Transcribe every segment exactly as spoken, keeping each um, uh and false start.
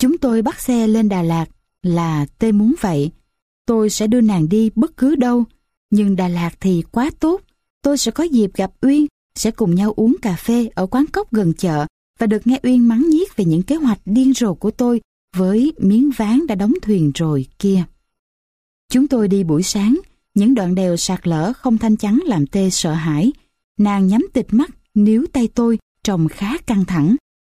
Chúng tôi bắt xe lên Đà Lạt là Tê muốn vậy. Tôi sẽ đưa nàng đi bất cứ đâu. Nhưng Đà Lạt thì quá tốt. Tôi sẽ có dịp gặp Uyên, sẽ cùng nhau uống cà phê ở quán cóc gần chợ và được nghe Uyên mắng nhiếc về những kế hoạch điên rồ của tôi với miếng ván đã đóng thuyền rồi kia. Chúng tôi đi buổi sáng, những đoạn đèo sạt lở không thanh chắn làm Tê sợ hãi. Nàng nhắm tịt mắt, níu tay tôi, trông khá căng thẳng.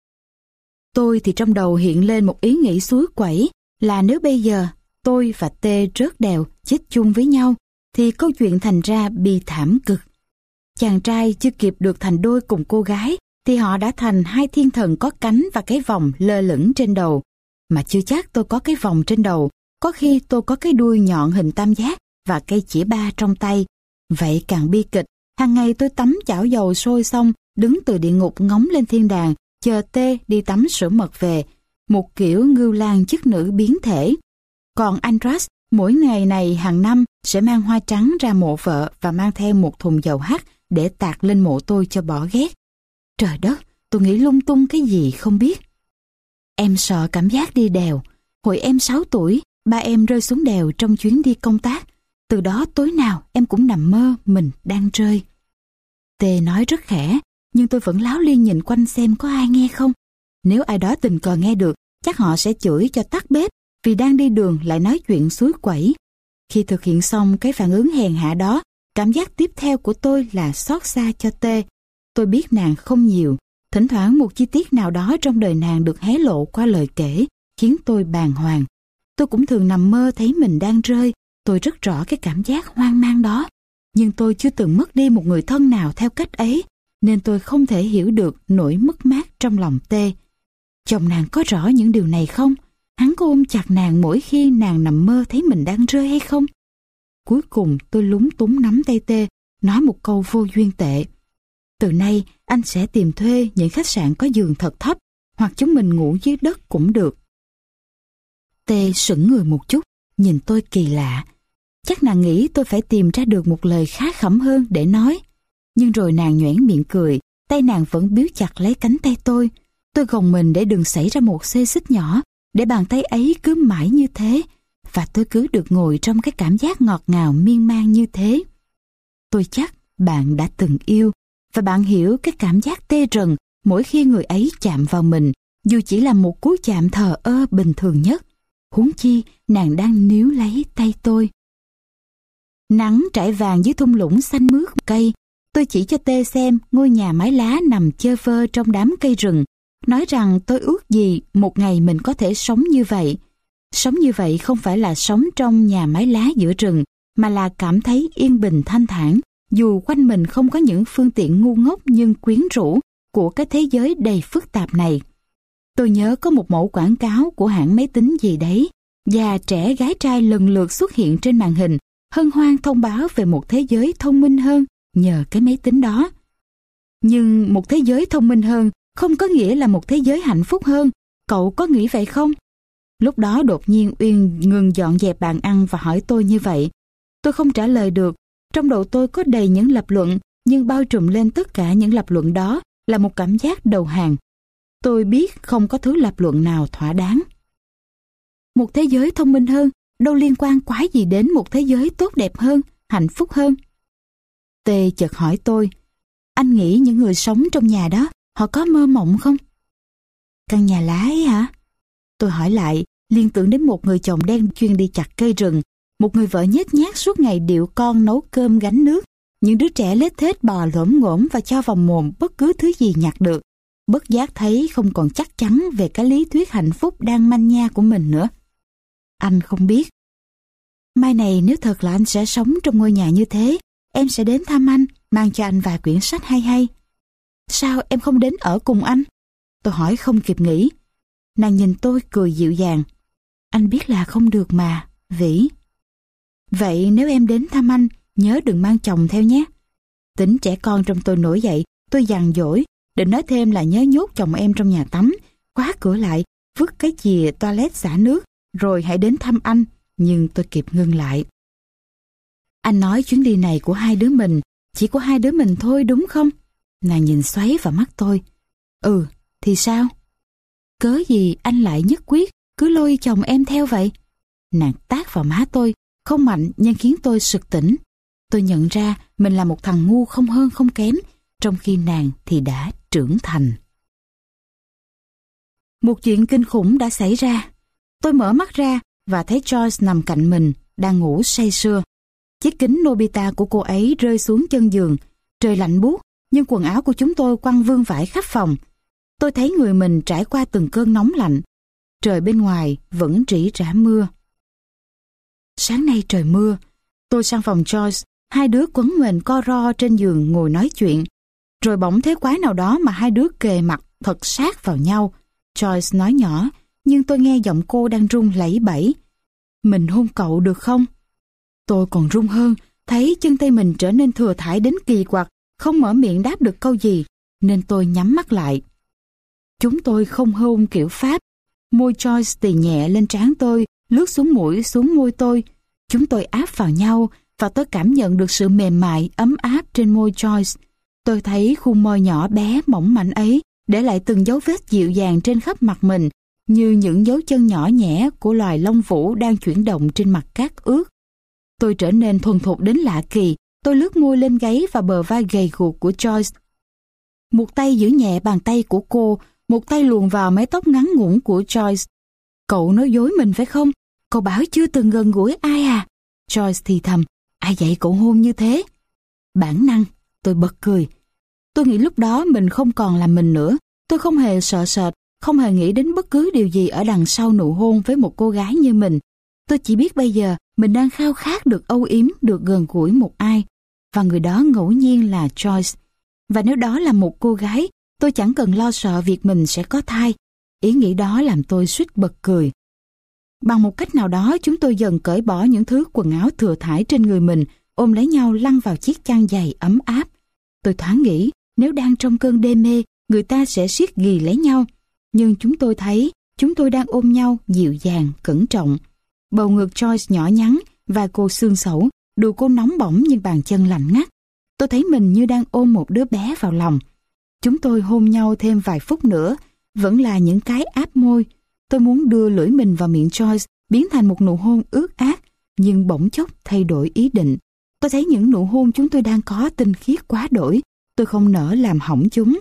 Tôi thì trong đầu hiện lên một ý nghĩ suối quẩy là nếu bây giờ tôi và Tê rớt đèo chết chung với nhau thì câu chuyện thành ra bi thảm cực. Chàng trai chưa kịp được thành đôi cùng cô gái thì họ đã thành hai thiên thần có cánh và cái vòng lơ lửng trên đầu. Mà chưa chắc tôi có cái vòng trên đầu, có khi tôi có cái đuôi nhọn hình tam giác và cây chĩa ba trong tay. Vậy càng bi kịch. Hàng ngày tôi tắm chảo dầu sôi xong, đứng từ địa ngục ngóng lên thiên đàng, chờ Tê đi tắm sữa mật về, một kiểu ngưu lang chức nữ biến thể. Còn Andras, mỗi ngày này hàng năm sẽ mang hoa trắng ra mộ vợ và mang theo một thùng dầu hắt để tạt lên mộ tôi cho bỏ ghét. Trời đất, tôi nghĩ lung tung cái gì không biết. Em sợ cảm giác đi đèo. Hồi em sáu tuổi, ba em rơi xuống đèo trong chuyến đi công tác. Từ đó tối nào em cũng nằm mơ mình đang rơi. Tê nói rất khẽ, nhưng tôi vẫn láo liên nhìn quanh xem có ai nghe không. Nếu ai đó tình cờ nghe được, chắc họ sẽ chửi cho tắt bếp vì đang đi đường lại nói chuyện suối quẩy. Khi thực hiện xong cái phản ứng hèn hạ đó, cảm giác tiếp theo của tôi là xót xa cho Tê. Tôi biết nàng không nhiều, thỉnh thoảng một chi tiết nào đó trong đời nàng được hé lộ qua lời kể, khiến tôi bàng hoàng. Tôi cũng thường nằm mơ thấy mình đang rơi, tôi rất rõ cái cảm giác hoang mang đó. Nhưng tôi chưa từng mất đi một người thân nào theo cách ấy, nên tôi không thể hiểu được nỗi mất mát trong lòng Tê. Chồng nàng có rõ những điều này không? Hắn có ôm chặt nàng mỗi khi nàng nằm mơ thấy mình đang rơi hay không? Cuối cùng tôi lúng túng nắm tay Tê, nói một câu vô duyên tệ. Từ nay anh sẽ tìm thuê những khách sạn có giường thật thấp, hoặc chúng mình ngủ dưới đất cũng được. Tê sững người một chút, nhìn tôi kỳ lạ. Chắc nàng nghĩ tôi phải tìm ra được một lời khá khẩm hơn để nói. Nhưng rồi nàng nhoẻn miệng cười, tay nàng vẫn biếu chặt lấy cánh tay tôi. Tôi gồng mình để đừng xảy ra một xê xích nhỏ, để bàn tay ấy cứ mãi như thế, và tôi cứ được ngồi trong cái cảm giác ngọt ngào miên man như thế. Tôi chắc bạn đã từng yêu, và bạn hiểu cái cảm giác tê rần mỗi khi người ấy chạm vào mình, dù chỉ là một cú chạm thờ ơ bình thường nhất. Huống chi nàng đang níu lấy tay tôi. Nắng trải vàng dưới thung lũng xanh mướt cây. Tôi chỉ cho Tê xem ngôi nhà mái lá nằm chơ vơ trong đám cây rừng, nói rằng tôi ước gì một ngày mình có thể sống như vậy. Sống như vậy không phải là sống trong nhà mái lá giữa rừng, mà là cảm thấy yên bình thanh thản, dù quanh mình không có những phương tiện ngu ngốc nhưng quyến rũ của cái thế giới đầy phức tạp này. Tôi nhớ có một mẫu quảng cáo của hãng máy tính gì đấy, già trẻ gái trai lần lượt xuất hiện trên màn hình, hân hoan thông báo về một thế giới thông minh hơn nhờ cái máy tính đó. Nhưng một thế giới thông minh hơn không có nghĩa là một thế giới hạnh phúc hơn. Cậu có nghĩ vậy không? Lúc đó đột nhiên Uyên ngừng dọn dẹp bàn ăn và hỏi tôi như vậy. Tôi không trả lời được. Trong đầu tôi có đầy những lập luận, nhưng bao trùm lên tất cả những lập luận đó là một cảm giác đầu hàng. Tôi biết không có thứ lập luận nào thỏa đáng. Một thế giới thông minh hơn đâu liên quan quái gì đến một thế giới tốt đẹp hơn, hạnh phúc hơn. Tê chợt hỏi tôi, anh nghĩ những người sống trong nhà đó, họ có mơ mộng không? Căn nhà lá ấy hả? Tôi hỏi lại, liên tưởng đến một người chồng đen chuyên đi chặt cây rừng, một người vợ nhếch nhác suốt ngày điệu con nấu cơm gánh nước, những đứa trẻ lết thết bò lổm ngổm và cho vào mồm bất cứ thứ gì nhặt được. Bất giác thấy không còn chắc chắn về cái lý thuyết hạnh phúc đang manh nha của mình nữa. Anh không biết. Mai này nếu thật là anh sẽ sống trong ngôi nhà như thế, em sẽ đến thăm anh, mang cho anh vài quyển sách hay hay. Sao em không đến ở cùng anh? Tôi hỏi không kịp nghĩ. Nàng nhìn tôi cười dịu dàng. Anh biết là không được mà, Vĩ. Vậy nếu em đến thăm anh, nhớ đừng mang chồng theo nhé. Tính trẻ con trong tôi nổi dậy, tôi dằn dỗi, định nói thêm là nhớ nhốt chồng em trong nhà tắm, khóa cửa lại, vứt cái chìa toilet xả nước, rồi hãy đến thăm anh, nhưng tôi kịp ngưng lại. Anh nói chuyến đi này của hai đứa mình, chỉ của hai đứa mình thôi đúng không? Nàng nhìn xoáy vào mắt tôi. Ừ, thì sao? Cớ gì anh lại nhất quyết cứ lôi chồng em theo vậy? Nàng tát vào má tôi, không mạnh nhưng khiến tôi sực tỉnh. Tôi nhận ra mình là một thằng ngu không hơn không kém, trong khi nàng thì đã trưởng thành. Một chuyện kinh khủng đã xảy ra. Tôi mở mắt ra và thấy Joyce nằm cạnh mình, đang ngủ say sưa. Chiếc kính Nobita của cô ấy rơi xuống chân giường. Trời lạnh buốt, nhưng quần áo của chúng tôi quăng vương vãi khắp phòng. Tôi thấy người mình trải qua từng cơn nóng lạnh. Trời bên ngoài vẫn rỉ rả mưa. Sáng nay trời mưa. Tôi sang phòng Joyce, hai đứa quấn mền co ro trên giường ngồi nói chuyện. Rồi bỗng thế quái nào đó mà hai đứa kề mặt thật sát vào nhau. Joyce nói nhỏ, nhưng tôi nghe giọng cô đang run lẩy bẩy. Mình hôn cậu được không? Tôi còn run hơn, thấy chân tay mình trở nên thừa thãi đến kỳ quặc, không mở miệng đáp được câu gì, nên tôi nhắm mắt lại. Chúng tôi không hôn kiểu Pháp. Môi Joyce tì nhẹ lên trán tôi, lướt xuống mũi xuống môi tôi. Chúng tôi áp vào nhau và tôi cảm nhận được sự mềm mại, ấm áp trên môi Joyce. Tôi thấy khuôn môi nhỏ bé, mỏng mảnh ấy để lại từng dấu vết dịu dàng trên khắp mặt mình, như những dấu chân nhỏ nhẹ của loài lông vũ đang chuyển động trên mặt cát ướt. Tôi trở nên thuần thục đến lạ kỳ. Tôi lướt môi lên gáy và bờ vai gầy guộc của Joyce. Một tay giữ nhẹ bàn tay của cô, một tay luồn vào mái tóc ngắn ngủn của Joyce. Cậu nói dối mình phải không? Cậu bảo chưa từng gần gũi ai à? Joyce thì thầm, ai dạy cậu hôn như thế? Bản năng, tôi bật cười. Tôi nghĩ lúc đó mình không còn là mình nữa. Tôi không hề sợ sệt, không hề nghĩ đến bất cứ điều gì ở đằng sau nụ hôn với một cô gái như mình. Tôi chỉ biết bây giờ mình đang khao khát được âu yếm, được gần gũi một ai. Và người đó ngẫu nhiên là Joyce. Và nếu đó là một cô gái, tôi chẳng cần lo sợ việc mình sẽ có thai. Ý nghĩ đó làm tôi suýt bật cười. Bằng một cách nào đó, chúng tôi dần cởi bỏ những thứ quần áo thừa thãi trên người mình, ôm lấy nhau lăn vào chiếc chăn dày ấm áp. Tôi thoáng nghĩ, nếu đang trong cơn đê mê, người ta sẽ siết ghì lấy nhau. Nhưng chúng tôi thấy, chúng tôi đang ôm nhau dịu dàng, cẩn trọng. Bầu ngực Joyce nhỏ nhắn và cô xương xẩu, đùi cô nóng bỏng như bàn chân lạnh ngắt. Tôi thấy mình như đang ôm một đứa bé vào lòng. Chúng tôi hôn nhau thêm vài phút nữa, vẫn là những cái áp môi. Tôi muốn đưa lưỡi mình vào miệng Joyce, biến thành một nụ hôn ướt át, nhưng bỗng chốc thay đổi ý định. Tôi thấy những nụ hôn chúng tôi đang có tinh khiết quá đổi. Tôi không nỡ làm hỏng chúng.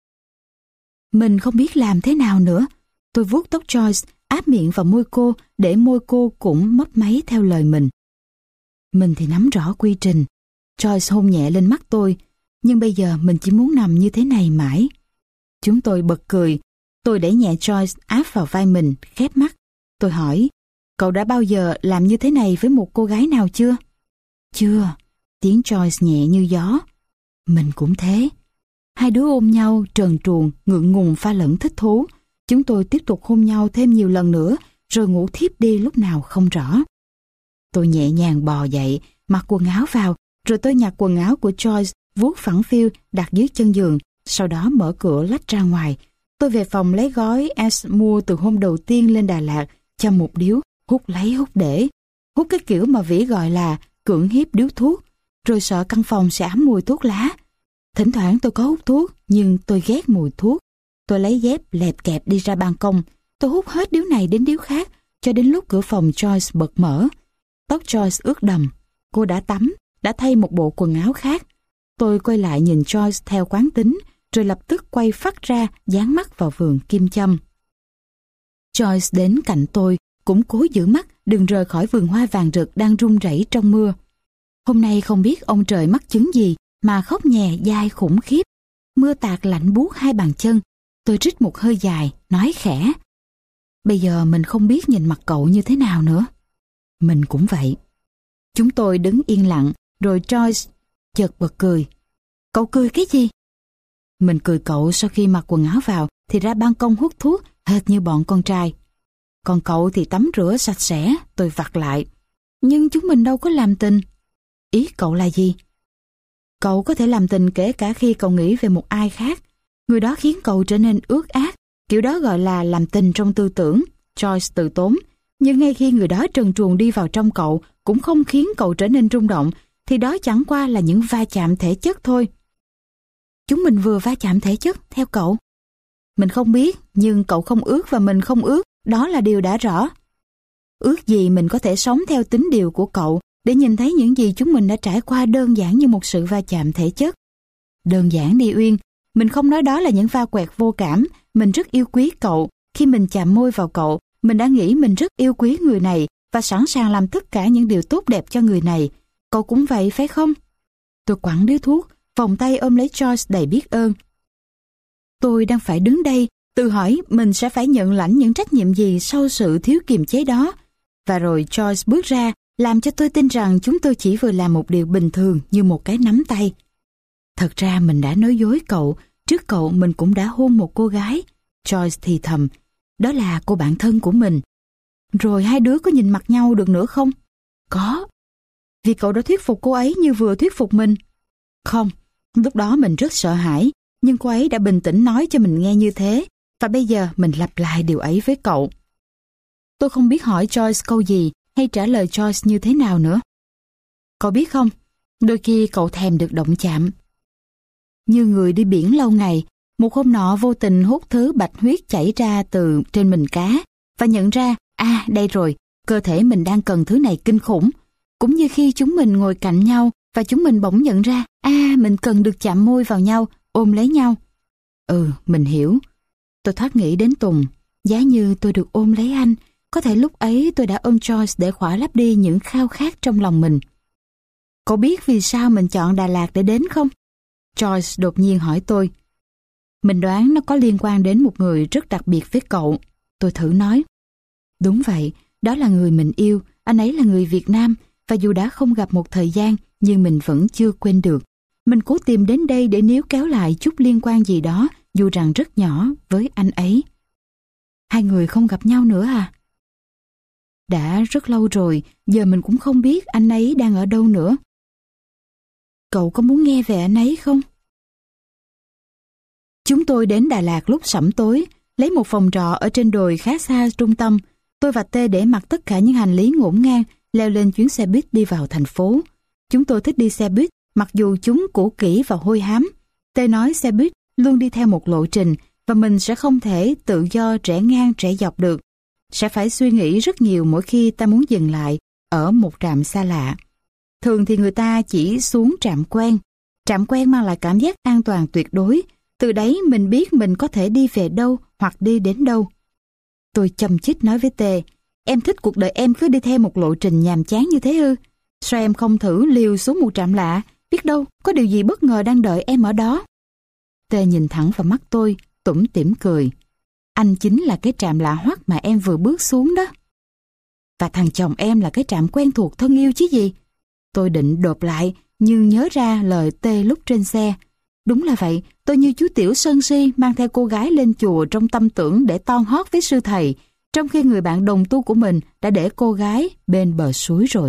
Mình không biết làm thế nào nữa. Tôi vuốt tóc Joyce, áp miệng vào môi cô, để môi cô cũng mấp máy theo lời mình. Mình thì nắm rõ quy trình. Joyce hôn nhẹ lên mắt tôi, nhưng bây giờ mình chỉ muốn nằm như thế này mãi. Chúng tôi bật cười. Tôi đẩy nhẹ Joyce áp vào vai mình, khép mắt. Tôi hỏi, cậu đã bao giờ làm như thế này với một cô gái nào chưa? Chưa. Tiếng Joyce nhẹ như gió. Mình cũng thế. Hai đứa ôm nhau, trần truồng, ngượng ngùng pha lẫn thích thú. Chúng tôi tiếp tục hôn nhau thêm nhiều lần nữa, rồi ngủ thiếp đi lúc nào không rõ. Tôi nhẹ nhàng bò dậy, mặc quần áo vào, rồi tôi nhặt quần áo của Joyce, vuốt phẳng phiu, đặt dưới chân giường, sau đó mở cửa lách ra ngoài. Tôi về phòng lấy gói S mua từ hôm đầu tiên lên Đà Lạt, châm một điếu, hút lấy hút để. Hút cái kiểu mà Vĩ gọi là cưỡng hiếp điếu thuốc, rồi sợ căn phòng sẽ ám mùi thuốc lá. Thỉnh thoảng tôi có hút thuốc, nhưng tôi ghét mùi thuốc. Tôi lấy dép lẹp kẹp đi ra ban công. Tôi hút hết điếu này đến điếu khác, cho đến lúc cửa phòng Joyce bật mở. Tóc Joyce ướt đầm. Cô đã tắm, đã thay một bộ quần áo khác. Tôi quay lại nhìn Joyce theo quán tính, rồi lập tức quay phắt ra, dán mắt vào vườn kim châm. Joyce đến cạnh tôi, cũng cố giữ mắt, đừng rời khỏi vườn hoa vàng rực đang rung rẩy trong mưa. Hôm nay không biết ông trời mắc chứng gì mà khóc nhè dai khủng khiếp. Mưa tạt lạnh buốt hai bàn chân. Tôi rít một hơi dài, nói khẽ. Bây giờ mình không biết nhìn mặt cậu như thế nào nữa. Mình cũng vậy. Chúng tôi đứng yên lặng, rồi Joyce chợt bật cười. Cậu cười cái gì? Mình cười cậu sau khi mặc quần áo vào thì ra ban công hút thuốc hệt như bọn con trai. Còn cậu thì tắm rửa sạch sẽ, tôi vặt lại. Nhưng chúng mình đâu có làm tình. Ý cậu là gì? Cậu có thể làm tình kể cả khi cậu nghĩ về một ai khác. Người đó khiến cậu trở nên ướt át. Kiểu đó gọi là làm tình trong tư tưởng. Joyce từ tốn. Nhưng ngay khi người đó trần truồng đi vào trong cậu cũng không khiến cậu trở nên rung động, thì đó chẳng qua là những va chạm thể chất thôi. Chúng mình vừa va chạm thể chất theo cậu. Mình không biết, nhưng cậu không ướt và mình không ướt, đó là điều đã rõ. Ước gì mình có thể sống theo tín điều của cậu để nhìn thấy những gì chúng mình đã trải qua đơn giản như một sự va chạm thể chất. Đơn giản đi Uyên, mình không nói đó là những va quẹt vô cảm, mình rất yêu quý cậu. Khi mình chạm môi vào cậu, mình đã nghĩ mình rất yêu quý người này và sẵn sàng làm tất cả những điều tốt đẹp cho người này. Cậu cũng vậy phải không? Tôi quẳng điếu thuốc, vòng tay ôm lấy Joyce đầy biết ơn. Tôi đang phải đứng đây, tự hỏi mình sẽ phải nhận lãnh những trách nhiệm gì sau sự thiếu kiềm chế đó. Và rồi Joyce bước ra, làm cho tôi tin rằng chúng tôi chỉ vừa làm một điều bình thường như một cái nắm tay. Thật ra mình đã nói dối cậu, trước cậu mình cũng đã hôn một cô gái. Joyce thì thầm, đó là cô bạn thân của mình. Rồi hai đứa có nhìn mặt nhau được nữa không? Có. Vì cậu đã thuyết phục cô ấy như vừa thuyết phục mình. Không, lúc đó mình rất sợ hãi, nhưng cô ấy đã bình tĩnh nói cho mình nghe như thế, và bây giờ mình lặp lại điều ấy với cậu. Tôi không biết hỏi Joyce câu gì hay trả lời Joyce như thế nào nữa. Cậu biết không, đôi khi cậu thèm được động chạm. Như người đi biển lâu ngày, một hôm nọ vô tình hút thứ bạch huyết chảy ra từ trên mình cá, và nhận ra, à đây rồi, cơ thể mình đang cần thứ này kinh khủng. Cũng như khi chúng mình ngồi cạnh nhau, và chúng mình bỗng nhận ra, à mình cần được chạm môi vào nhau, ôm lấy nhau. Ừ, mình hiểu. Tôi thoát nghĩ đến Tùng, giá như tôi được ôm lấy anh, có thể lúc ấy tôi đã ôm Joyce để khỏa lấp đi những khao khát trong lòng mình. Cậu biết vì sao mình chọn Đà Lạt để đến không? Joyce đột nhiên hỏi tôi. Mình đoán nó có liên quan đến một người rất đặc biệt với cậu. Tôi thử nói. Đúng vậy, đó là người mình yêu, anh ấy là người Việt Nam, và dù đã không gặp một thời gian, nhưng mình vẫn chưa quên được. Mình cố tìm đến đây để níu kéo lại chút liên quan gì đó, dù rằng rất nhỏ, với anh ấy. Hai người không gặp nhau nữa à? Đã rất lâu rồi, giờ mình cũng không biết anh ấy đang ở đâu nữa. Cậu có muốn nghe về anh ấy không? Chúng tôi đến Đà Lạt lúc sẩm tối, lấy một phòng trọ ở trên đồi khá xa trung tâm. Tôi và T để mặc tất cả những hành lý ngổn ngang, leo lên chuyến xe buýt đi vào thành phố. Chúng tôi thích đi xe buýt, mặc dù chúng cũ kỹ và hôi hám. T nói xe buýt luôn đi theo một lộ trình, và mình sẽ không thể tự do rẽ ngang rẽ dọc được. Sẽ phải suy nghĩ rất nhiều mỗi khi ta muốn dừng lại ở một trạm xa lạ. Thường thì người ta chỉ xuống trạm quen. Trạm quen mang lại cảm giác an toàn tuyệt đối. Từ đấy mình biết mình có thể đi về đâu hoặc đi đến đâu. Tôi châm chích nói với T, em thích cuộc đời em cứ đi theo một lộ trình nhàm chán như thế ư? Sao em không thử liều xuống một trạm lạ, biết đâu có điều gì bất ngờ đang đợi em ở đó. T nhìn thẳng vào mắt tôi, tủm tỉm cười. Anh chính là cái trạm lạ hoắc mà em vừa bước xuống đó. Và thằng chồng em là cái trạm quen thuộc thân yêu chứ gì. Tôi định đột lại, nhưng nhớ ra lời T lúc trên xe. Đúng là vậy, tôi như chú tiểu sân si mang theo cô gái lên chùa trong tâm tưởng để ton hót với sư thầy, trong khi người bạn đồng tu của mình đã để cô gái bên bờ suối rồi.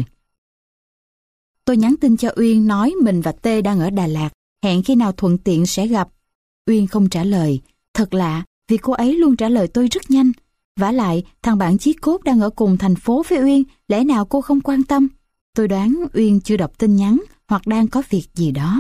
Tôi nhắn tin cho Uyên nói mình và T đang ở Đà Lạt, hẹn khi nào thuận tiện sẽ gặp. Uyên không trả lời, thật lạ vì cô ấy luôn trả lời tôi rất nhanh. Vả lại, thằng bạn chí cốt đang ở cùng thành phố với Uyên, lẽ nào cô không quan tâm? Tôi đoán Uyên chưa đọc tin nhắn hoặc đang có việc gì đó.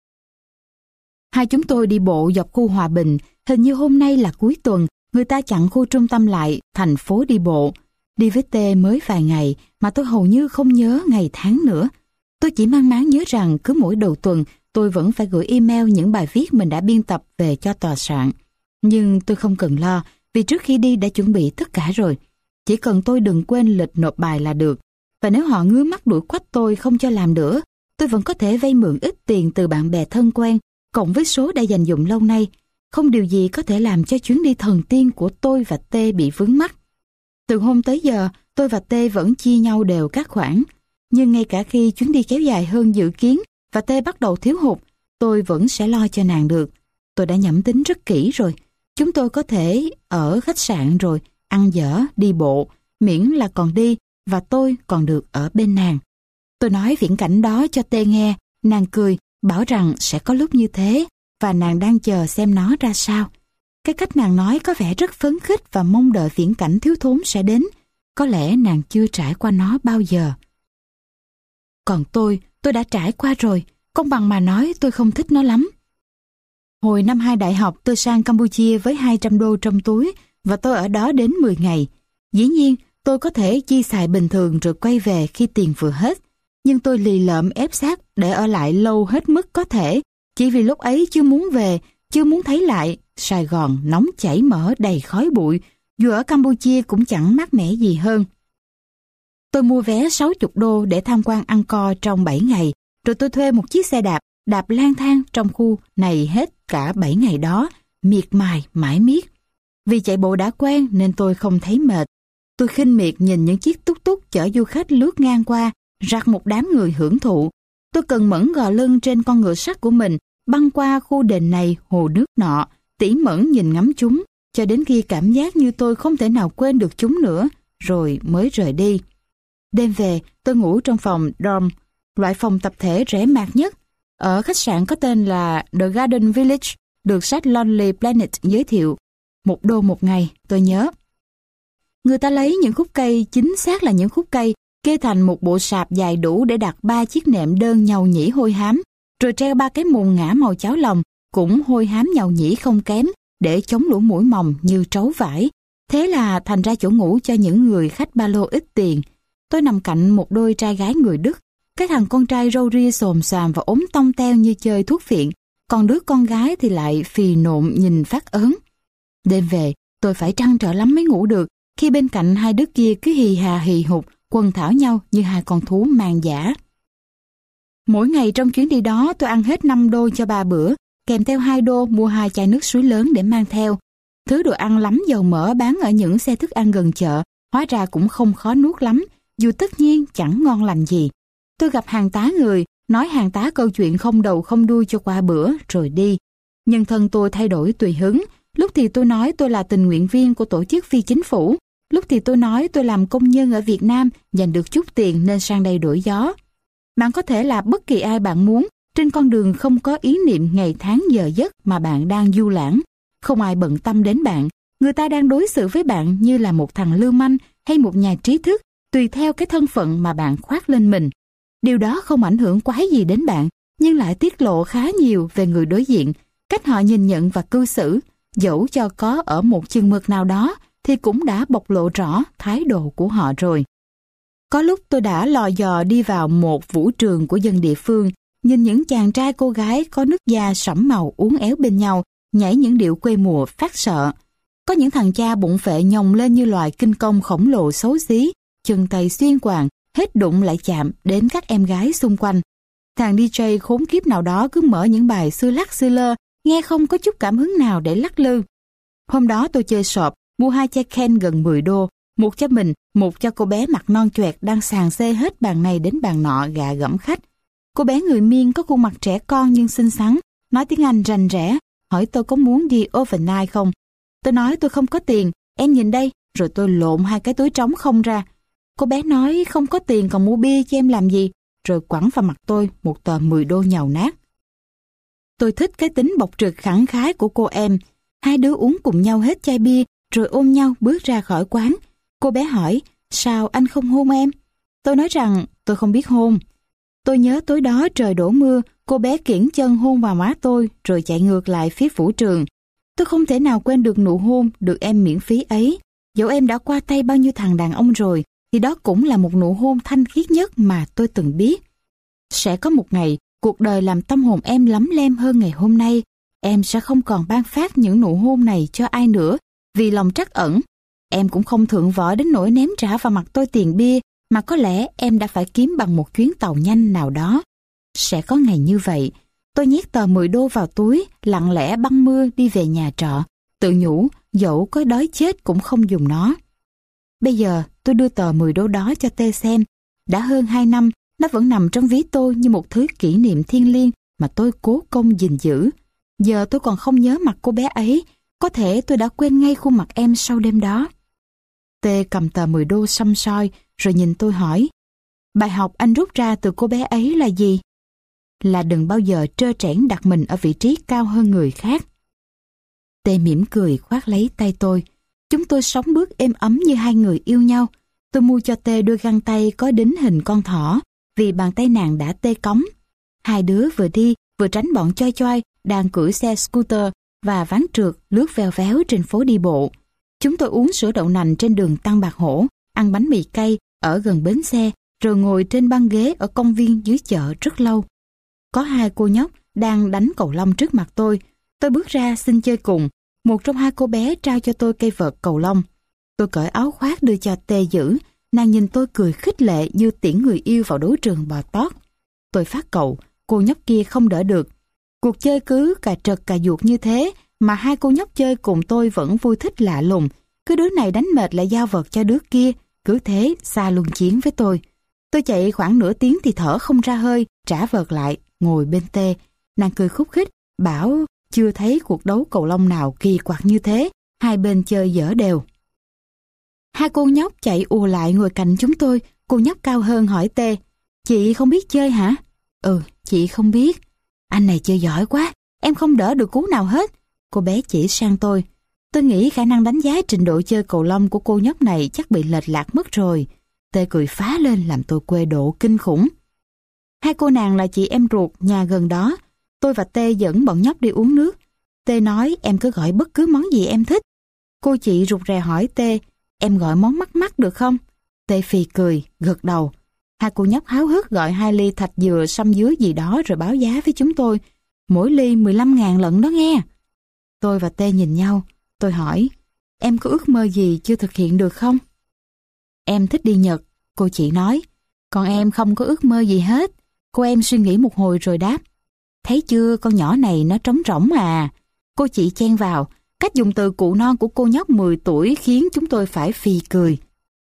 Hai chúng tôi đi bộ dọc khu Hòa Bình, hình như hôm nay là cuối tuần, người ta chặn khu trung tâm lại, thành phố đi bộ. Đi với T mới vài ngày mà tôi hầu như không nhớ ngày tháng nữa. Tôi chỉ mang máng nhớ rằng cứ mỗi đầu tuần tôi vẫn phải gửi email những bài viết mình đã biên tập về cho tòa soạn. Nhưng tôi không cần lo, vì trước khi đi đã chuẩn bị tất cả rồi. Chỉ cần tôi đừng quên lịch nộp bài là được. Và nếu họ ngứa mắt đuổi quách tôi không cho làm nữa, tôi vẫn có thể vay mượn ít tiền từ bạn bè thân quen, cộng với số đã dành dụm lâu nay. Không điều gì có thể làm cho chuyến đi thần tiên của tôi và T bị vướng mắc. Từ hôm tới giờ, tôi và T vẫn chia nhau đều các khoản. Nhưng ngay cả khi chuyến đi kéo dài hơn dự kiến và T bắt đầu thiếu hụt, tôi vẫn sẽ lo cho nàng được. Tôi đã nhẩm tính rất kỹ rồi. Chúng tôi có thể ở khách sạn rồi, ăn dở, đi bộ, miễn là còn đi và tôi còn được ở bên nàng. Tôi nói viễn cảnh đó cho T nghe, nàng cười, bảo rằng sẽ có lúc như thế và nàng đang chờ xem nó ra sao. Cái cách nàng nói có vẻ rất phấn khích và mong đợi viễn cảnh thiếu thốn sẽ đến. Có lẽ nàng chưa trải qua nó bao giờ. Còn tôi, tôi đã trải qua rồi, công bằng mà nói tôi không thích nó lắm. Hồi năm hai đại học tôi sang Campuchia với hai trăm đô trong túi và tôi ở đó đến mười ngày. Dĩ nhiên, tôi có thể chi xài bình thường rồi quay về khi tiền vừa hết. Nhưng tôi lì lợm ép sát để ở lại lâu hết mức có thể, chỉ vì lúc ấy chưa muốn về, chưa muốn thấy lại Sài Gòn nóng chảy mỡ đầy khói bụi, dù ở Campuchia cũng chẳng mát mẻ gì hơn. Tôi mua vé sáu mươi đô để tham quan Angkor trong bảy ngày, rồi tôi thuê một chiếc xe đạp, đạp lang thang trong khu này hết cả bảy ngày đó, miệt mài mãi miết. Vì chạy bộ đã quen nên tôi không thấy mệt. Tôi khinh miệt nhìn những chiếc túc túc chở du khách lướt ngang qua, rạc một đám người hưởng thụ. Tôi cần mẫn gò lưng trên con ngựa sắt của mình, băng qua khu đền này hồ nước nọ, tỉ mẩn nhìn ngắm chúng, cho đến khi cảm giác như tôi không thể nào quên được chúng nữa, rồi mới rời đi. Đêm về, tôi ngủ trong phòng dorm, loại phòng tập thể rẻ mạt nhất, ở khách sạn có tên là The Garden Village, được sách Lonely Planet giới thiệu. Một đô một ngày, tôi nhớ. Người ta lấy những khúc cây, chính xác là những khúc cây, kê thành một bộ sạp dài đủ để đặt ba chiếc nệm đơn nhầu nhĩ hôi hám, rồi treo ba cái mùng ngã màu cháo lòng, cũng hôi hám nhầu nhĩ không kém, để chống lỗ mũi mồng như trấu vải. Thế là thành ra chỗ ngủ cho những người khách ba lô ít tiền. Tôi nằm cạnh một đôi trai gái người Đức. Cái thằng con trai râu ria xồm xoàm và ốm tông teo như chơi thuốc phiện, còn đứa con gái thì lại phì nộm nhìn phát ớn. Đêm về, tôi phải trăn trở lắm mới ngủ được, khi bên cạnh hai đứa kia cứ hì hà hì hục, quần thảo nhau như hai con thú mang dã. Mỗi ngày trong chuyến đi đó tôi ăn hết năm đô cho ba bữa, kèm theo hai đô mua hai chai nước suối lớn để mang theo. Thứ đồ ăn lắm dầu mỡ bán ở những xe thức ăn gần chợ, hóa ra cũng không khó nuốt lắm, dù tất nhiên chẳng ngon lành gì. Tôi gặp hàng tá người, nói hàng tá câu chuyện không đầu không đuôi cho qua bữa, rồi đi. Nhân thân tôi thay đổi tùy hứng, lúc thì tôi nói tôi là tình nguyện viên của tổ chức phi chính phủ, lúc thì tôi nói tôi làm công nhân ở Việt Nam, giành được chút tiền nên sang đây đổi gió. Bạn có thể là bất kỳ ai bạn muốn, trên con đường không có ý niệm ngày tháng giờ giấc mà bạn đang du lãng. Không ai bận tâm đến bạn, người ta đang đối xử với bạn như là một thằng lưu manh hay một nhà trí thức, tùy theo cái thân phận mà bạn khoác lên mình. Điều đó không ảnh hưởng quá gì đến bạn, nhưng lại tiết lộ khá nhiều về người đối diện, cách họ nhìn nhận và cư xử, dẫu cho có ở một chừng mực nào đó thì cũng đã bộc lộ rõ thái độ của họ rồi. Có lúc tôi đã lò dò đi vào một vũ trường của dân địa phương, nhìn những chàng trai cô gái có nước da sẫm màu uốn éo bên nhau, nhảy những điệu quê mùa phát sợ. Có những thằng cha bụng phệ nhồng lên như loài kinh công khổng lồ xấu xí, chân tay xuyên quàng, hết đụng lại chạm đến các em gái xung quanh. Thằng đi giây khốn kiếp nào đó cứ mở những bài xưa lắc xưa lơ, nghe không có chút cảm hứng nào để lắc lư. Hôm đó tôi chơi sọp, mua hai chai Ken gần mười đô, một cho mình, một cho cô bé mặt non choẹt đang sàng xê hết bàn này đến bàn nọ gạ gẫm khách. Cô bé người Miên có khuôn mặt trẻ con nhưng xinh xắn, nói tiếng Anh rành rẽ, hỏi tôi có muốn đi overnight không. Tôi nói tôi không có tiền, em nhìn đây, rồi tôi lộn hai cái túi trống không ra. Cô bé nói không có tiền còn mua bia cho em làm gì, rồi quẳng vào mặt tôi một tờ mười đô nhàu nát. Tôi thích cái tính bộc trực khẳng khái của cô em. Hai đứa uống cùng nhau hết chai bia, rồi ôm nhau bước ra khỏi quán. Cô bé hỏi, sao anh không hôn em? Tôi nói rằng tôi không biết hôn. Tôi nhớ tối đó trời đổ mưa, cô bé kiễng chân hôn vào má tôi, rồi chạy ngược lại phía vũ trường. Tôi không thể nào quên được nụ hôn được em miễn phí ấy. Dẫu em đã qua tay bao nhiêu thằng đàn ông rồi, thì đó cũng là một nụ hôn thanh khiết nhất mà tôi từng biết. Sẽ có một ngày, cuộc đời làm tâm hồn em lấm lem hơn ngày hôm nay. Em sẽ không còn ban phát những nụ hôn này cho ai nữa, vì lòng trắc ẩn. Em cũng không thượng võ đến nỗi ném trả vào mặt tôi tiền bia, mà có lẽ em đã phải kiếm bằng một chuyến tàu nhanh nào đó. Sẽ có ngày như vậy. Tôi nhét tờ mười đô vào túi, lặng lẽ băng mưa đi về nhà trọ, tự nhủ dẫu có đói chết cũng không dùng nó. Bây giờ tôi đưa tờ mười đô đó cho Tê xem. Đã hơn hai năm, nó vẫn nằm trong ví tôi như một thứ kỷ niệm thiêng liêng mà tôi cố công gìn giữ. Giờ tôi còn không nhớ mặt cô bé ấy, có thể tôi đã quên ngay khuôn mặt em sau đêm đó. Tê cầm tờ mười đô săm soi rồi nhìn tôi hỏi, bài học anh rút ra từ cô bé ấy là gì? Là đừng bao giờ trơ trẽn đặt mình ở vị trí cao hơn người khác. Tê mỉm cười khoác lấy tay tôi. Chúng tôi sống bước êm ấm như hai người yêu nhau. Tôi mua cho Tê đôi găng tay có đính hình con thỏ, vì bàn tay nàng đã tê cống. Hai đứa vừa đi vừa tránh bọn choi choi đang cưỡi xe scooter và ván trượt lướt vèo véo trên phố đi bộ. Chúng tôi uống sữa đậu nành trên đường Tăng Bạc Hổ, ăn bánh mì cay ở gần bến xe, rồi ngồi trên băng ghế ở công viên dưới chợ rất lâu. Có hai cô nhóc đang đánh cầu lông trước mặt tôi. Tôi bước ra xin chơi cùng. Một trong hai cô bé trao cho tôi cây vợt cầu lông. Tôi cởi áo khoác đưa cho Tê giữ. Nàng nhìn tôi cười khích lệ như tiễn người yêu vào đấu trường bò tót. Tôi phát cầu, cô nhóc kia không đỡ được. Cuộc chơi cứ cà trật cà duột như thế mà hai cô nhóc chơi cùng tôi vẫn vui thích lạ lùng. Cứ đứa này đánh mệt lại giao vợt cho đứa kia, cứ thế xa luân chiến với tôi. Tôi chạy khoảng nửa tiếng thì thở không ra hơi, trả vợt lại, ngồi bên Tê. Nàng cười khúc khích, bảo chưa thấy cuộc đấu cầu lông nào kỳ quặc như thế, hai bên chơi dở đều. Hai cô nhóc chạy ùa lại ngồi cạnh chúng tôi. Cô nhóc cao hơn hỏi Tê, chị không biết chơi hả? Ừ, chị không biết. Anh này chơi giỏi quá, em không đỡ được cú nào hết. Cô bé chỉ sang tôi. Tôi nghĩ khả năng đánh giá trình độ chơi cầu lông của cô nhóc này chắc bị lệch lạc mất rồi. Tê cười phá lên làm tôi quê độ kinh khủng. Hai cô nàng là chị em ruột nhà gần đó. Tôi và Tê dẫn bọn nhóc đi uống nước. Tê nói em cứ gọi bất cứ món gì em thích. Cô chị rụt rè hỏi Tê, em gọi món mắc mắc được không? Tê phì cười, gật đầu. Hai cô nhóc háo hức gọi hai ly thạch dừa sâm dứa gì đó rồi báo giá với chúng tôi. Mỗi ly mười lăm ngàn lận đó nghe. Tôi và Tê nhìn nhau. Tôi hỏi, em có ước mơ gì chưa thực hiện được không? Em thích đi Nhật, cô chị nói. Còn em không có ước mơ gì hết. Cô em suy nghĩ một hồi rồi đáp. Thấy chưa, con nhỏ này nó trống rỗng à. Cô chị chen vào. Cách dùng từ cụ non của cô nhóc mười tuổi khiến chúng tôi phải phì cười.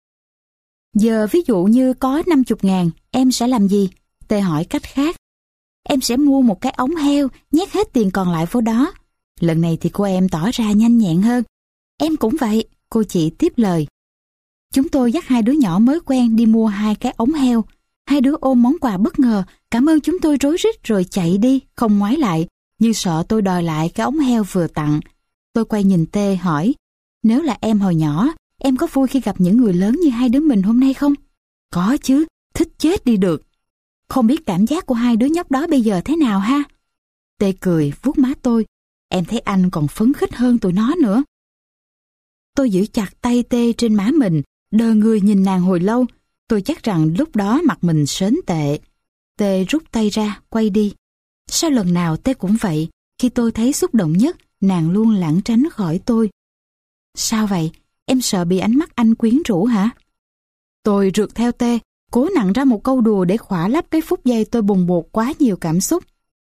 Giờ ví dụ như có năm mươi ngàn, em sẽ làm gì? Tê hỏi cách khác. Em sẽ mua một cái ống heo, nhét hết tiền còn lại vô đó. Lần này thì cô em tỏ ra nhanh nhẹn hơn. Em cũng vậy, cô chị tiếp lời. Chúng tôi dắt hai đứa nhỏ mới quen đi mua hai cái ống heo. Hai đứa ôm món quà bất ngờ, cảm ơn chúng tôi rối rít rồi chạy đi, không ngoái lại, như sợ tôi đòi lại cái ống heo vừa tặng. Tôi quay nhìn Tê hỏi, nếu là em hồi nhỏ, em có vui khi gặp những người lớn như hai đứa mình hôm nay không? Có chứ, thích chết đi được. Không biết cảm giác của hai đứa nhóc đó bây giờ thế nào ha? Tê cười, vuốt má tôi. Em thấy anh còn phấn khích hơn tụi nó nữa. Tôi giữ chặt tay Tê trên má mình, đờ người nhìn nàng hồi lâu. Tôi chắc rằng lúc đó mặt mình sến tệ. Tê rút tay ra, quay đi. Sao lần nào Tê cũng vậy? Khi tôi thấy xúc động nhất, nàng luôn lảng tránh khỏi tôi. Sao vậy? Em sợ bị ánh mắt anh quyến rũ hả? Tôi rượt theo Tê, cố nặn ra một câu đùa để khỏa lấp cái phút giây tôi bùng bột quá nhiều cảm xúc.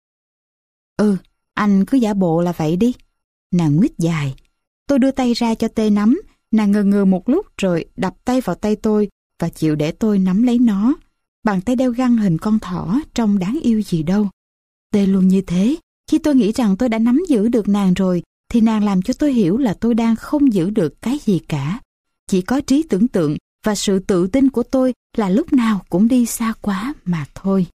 Ừ, anh cứ giả bộ là vậy đi. Nàng nguyết dài. Tôi đưa tay ra cho Tê nắm, nàng ngờ ngừ một lúc rồi đập tay vào tay tôi và chịu để tôi nắm lấy nó. Bàn tay đeo găng hình con thỏ trông đáng yêu gì đâu. Tê luôn như thế. Khi tôi nghĩ rằng tôi đã nắm giữ được nàng rồi, thì nàng làm cho tôi hiểu là tôi đang không giữ được cái gì cả. Chỉ có trí tưởng tượng và sự tự tin của tôi là lúc nào cũng đi xa quá mà thôi.